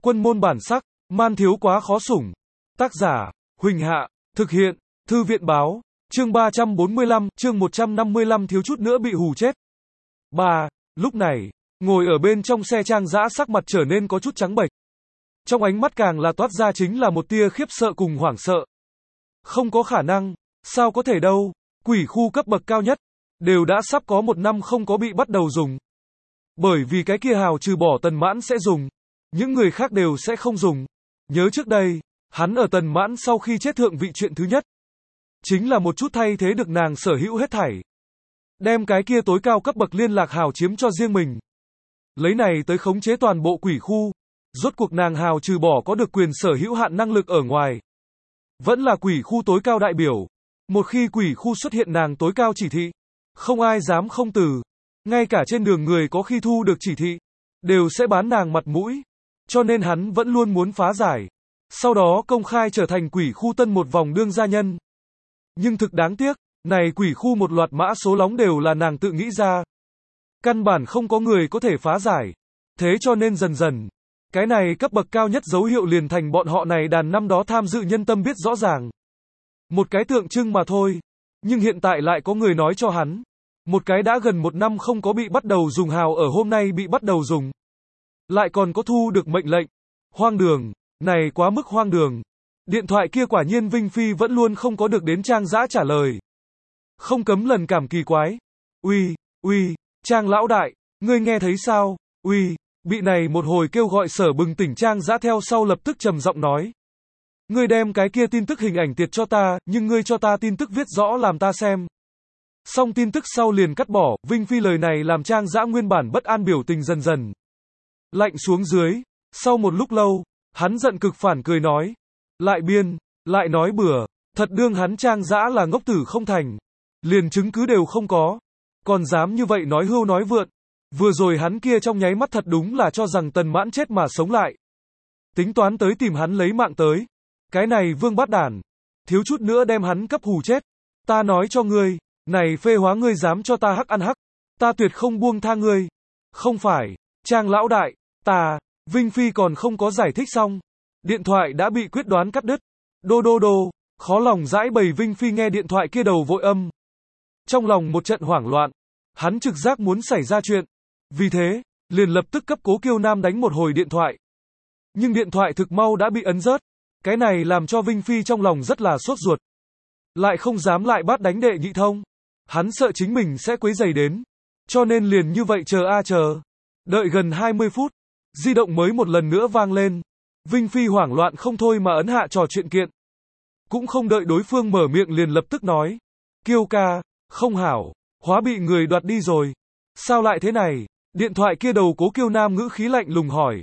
Quân môn bản sắc, man thiếu quá khó sủng. Tác giả, Huỳnh Hạ, thực hiện, Thư viện báo, chương 345, chương 155 thiếu chút nữa bị hù chết. Lúc này, ngồi ở bên trong xe Trang Dã sắc mặt trở nên có chút trắng bệch. Trong ánh mắt càng là toát ra chính là một tia khiếp sợ cùng hoảng sợ. Không có khả năng, sao có thể đâu, quỷ khu cấp bậc cao nhất, đều đã sắp có 1 năm không có bị bắt đầu dùng. Bởi vì cái kia hào trừ bỏ Tần Mãn sẽ dùng, những người khác đều sẽ không dùng. Nhớ trước đây, hắn ở Tần Mãn sau khi chết thượng vị chuyện thứ nhất, chính là một chút thay thế được nàng sở hữu hết thảy. Đem cái kia tối cao cấp bậc liên lạc hào chiếm cho riêng mình. Lấy này tới khống chế toàn bộ quỷ khu, rốt cuộc nàng hào trừ bỏ có được quyền sở hữu hạn năng lực ở ngoài. Vẫn là quỷ khu tối cao đại biểu. Một khi quỷ khu xuất hiện nàng tối cao chỉ thị, không ai dám không từ. Ngay cả trên đường người có khi thu được chỉ thị, đều sẽ bán nàng mặt mũi. Cho nên hắn vẫn luôn muốn phá giải. Sau đó công khai trở thành quỷ khu tân một vòng đương gia nhân. Nhưng thực đáng tiếc, này quỷ khu một loạt mã số lóng đều là nàng tự nghĩ ra. Căn bản không có người có thể phá giải. Thế cho nên dần dần, cái này cấp bậc cao nhất dấu hiệu liền thành bọn họ này đàn năm đó tham dự nhân tâm biết rõ ràng. Một cái tượng trưng mà thôi. Nhưng hiện tại lại có người nói cho hắn. Một cái đã gần 1 năm không có bị bắt đầu dùng hào ở hôm nay bị bắt đầu dùng. Lại còn có thu được mệnh lệnh. Hoang đường, này quá mức hoang đường. Điện thoại kia quả nhiên Vinh Phi vẫn luôn không có được đến Trang Dã trả lời. Không cấm lần cảm kỳ quái. Uy, Trang lão đại, ngươi nghe thấy sao? Bị này một hồi kêu gọi sở bừng tỉnh Trang Dã theo sau lập tức trầm giọng nói. Ngươi đem cái kia tin tức hình ảnh tiệt cho ta, nhưng ngươi cho ta tin tức viết rõ làm ta xem. Xong tin tức sau liền cắt bỏ, Vinh Phi lời này làm Trang Dã nguyên bản bất an biểu tình dần dần lạnh xuống dưới. Sau một lúc lâu, hắn giận cực phản cười nói. Lại biên, lại nói bừa, thật đương hắn Trang Dã là ngốc tử không thành. Liền chứng cứ đều không có. Còn dám như vậy nói hưu nói vượn. Vừa rồi hắn kia trong nháy mắt thật đúng là cho rằng Tần Mãn chết mà sống lại. Tính toán tới tìm hắn lấy mạng tới. Cái này vương bát đản, thiếu chút nữa đem hắn cấp hù chết. Ta nói cho ngươi, này phê hóa ngươi dám cho ta hắc ăn hắc, ta tuyệt không buông tha ngươi. Không phải, Trang lão đại, Vinh Phi còn không có giải thích xong. Điện thoại đã bị quyết đoán cắt đứt. Đô, khó lòng dãi bày Vinh Phi nghe điện thoại kia đầu vội âm. Trong lòng một trận hoảng loạn, hắn trực giác muốn xảy ra chuyện. Vì thế, liền lập tức cấp Cố Kiêu Nam đánh một hồi điện thoại. Nhưng điện thoại thực mau đã bị ấn rớt. Cái này làm cho Vinh Phi trong lòng rất là sốt ruột. Lại không dám lại bắt đánh đệ nhị thông. Hắn sợ chính mình sẽ quấy rầy đến. Cho nên liền như vậy chờ. Đợi gần 20 phút, di động mới một lần nữa vang lên. Vinh Phi hoảng loạn không thôi mà ấn hạ trò chuyện kiện. Cũng không đợi đối phương mở miệng liền lập tức nói. Kiêu ca, không hảo, hóa bị người đoạt đi rồi. Sao lại thế này? Điện thoại kia đầu Cố Kiêu Nam ngữ khí lạnh lùng hỏi.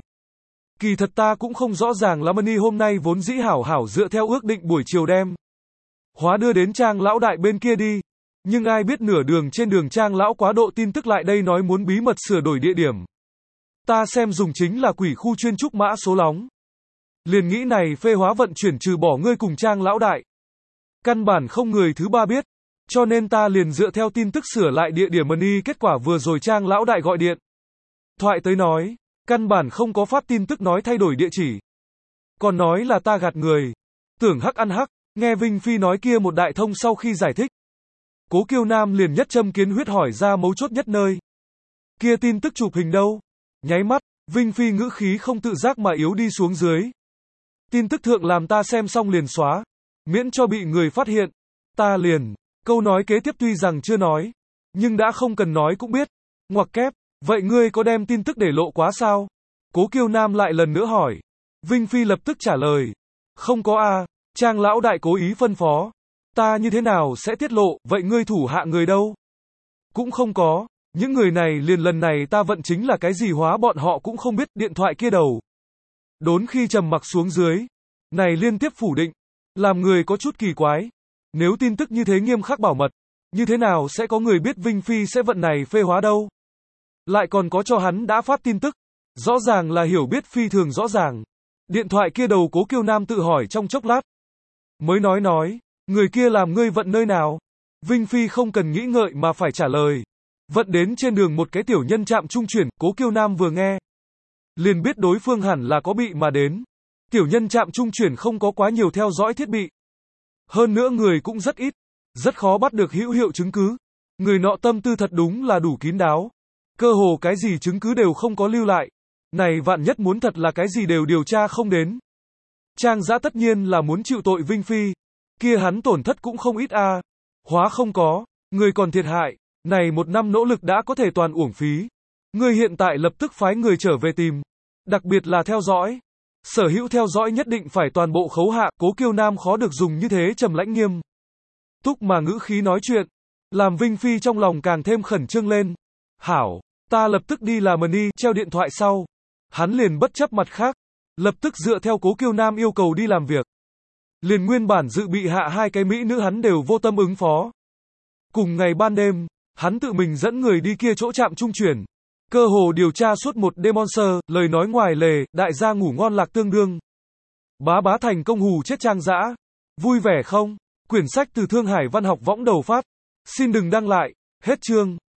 Kỳ thật ta cũng không rõ ràng lắm, Mani hôm nay vốn dĩ hảo dựa theo ước định buổi chiều đem hóa đưa đến Trang lão đại bên kia đi. Nhưng ai biết nửa đường trên đường Trang lão quá độ tin tức lại đây nói muốn bí mật sửa đổi địa điểm. Ta xem dùng chính là quỷ khu chuyên trúc mã số lóng. Liền nghĩ này phê hóa vận chuyển trừ bỏ ngươi cùng Trang lão đại. Căn bản không người thứ ba biết. Cho nên ta liền dựa theo tin tức sửa lại địa điểm Mani, kết quả vừa rồi Trang lão đại gọi điện thoại tới nói, căn bản không có phát tin tức nói thay đổi địa chỉ. Còn nói là ta gạt người. Tưởng hắc ăn hắc, nghe Vinh Phi nói kia một đại thông sau khi giải thích. Cố Kiêu Nam liền nhất châm kiến huyết hỏi ra mấu chốt nhất nơi. Kia tin tức chụp hình đâu? Nháy mắt, Vinh Phi ngữ khí không tự giác mà yếu đi xuống dưới. Tin tức thượng làm ta xem xong liền xóa. Miễn cho bị người phát hiện. Ta liền. Câu nói kế tiếp tuy rằng chưa nói. Nhưng đã không cần nói cũng biết. Ngoặc kép. Vậy ngươi có đem tin tức để lộ quá sao? Cố Kiêu Nam lại lần nữa hỏi. Vinh Phi lập tức trả lời. Không có Trang lão đại cố ý phân phó. Ta như thế nào sẽ tiết lộ, vậy ngươi thủ hạ người đâu? Cũng không có. Những người này liền lần này ta vận chính là cái gì hóa bọn họ cũng không biết. Điện thoại kia đầu đốn khi trầm mặc xuống dưới. Này liên tiếp phủ định. Làm người có chút kỳ quái. Nếu tin tức như thế nghiêm khắc bảo mật, như thế nào sẽ có người biết Vinh Phi sẽ vận này phê hóa đâu? Lại còn có cho hắn đã phát tin tức. Rõ ràng là hiểu biết phi thường rõ ràng. Điện thoại kia đầu Cố Kiêu Nam tự hỏi trong chốc lát. Mới nói, người kia làm ngươi vận nơi nào? Vinh Phi không cần nghĩ ngợi mà phải trả lời. Vận đến trên đường một cái tiểu nhân trạm trung chuyển. Cố Kiêu Nam vừa nghe. liền biết đối phương hẳn là có bị mà đến. Tiểu nhân trạm trung chuyển không có quá nhiều theo dõi thiết bị. Hơn nữa người cũng rất ít, rất khó bắt được hữu hiệu chứng cứ. Người nọ tâm tư thật đúng là đủ kín đáo. Cơ hồ cái gì chứng cứ đều không có lưu lại. Này vạn nhất muốn thật là cái gì đều điều tra không đến. Trang Dã tất nhiên là muốn chịu tội Vinh Phi. Kia hắn tổn thất cũng không ít a. Hóa không có, người còn thiệt hại. Này một năm nỗ lực đã có thể toàn uổng phí. Người hiện tại lập tức phái người trở về tìm. Đặc biệt là theo dõi. Sở hữu theo dõi nhất định phải toàn bộ khấu hạ. Cố Kiêu Nam khó được dùng như thế trầm lãnh nghiêm túc mà ngữ khí nói chuyện, làm Vinh Phi trong lòng càng thêm khẩn trương lên. Hảo, ta lập tức đi làm đi, treo điện thoại sau. Hắn liền bất chấp mặt khác, lập tức dựa theo Cố Kiêu Nam yêu cầu đi làm việc. Liền nguyên bản dự bị hạ hai cái mỹ nữ hắn đều vô tâm ứng phó. Cùng ngày ban đêm, hắn tự mình dẫn người đi kia chỗ trạm trung chuyển. Cơ hồ điều tra suốt một đêm Monster, lời nói ngoài lề, đại gia ngủ ngon lạc tương đương. Bá bá thành công hù chết Trang Dã. Vui vẻ không? Quyển sách từ Thương Hải Văn học võng đầu phát. Xin đừng đăng lại. Hết chương.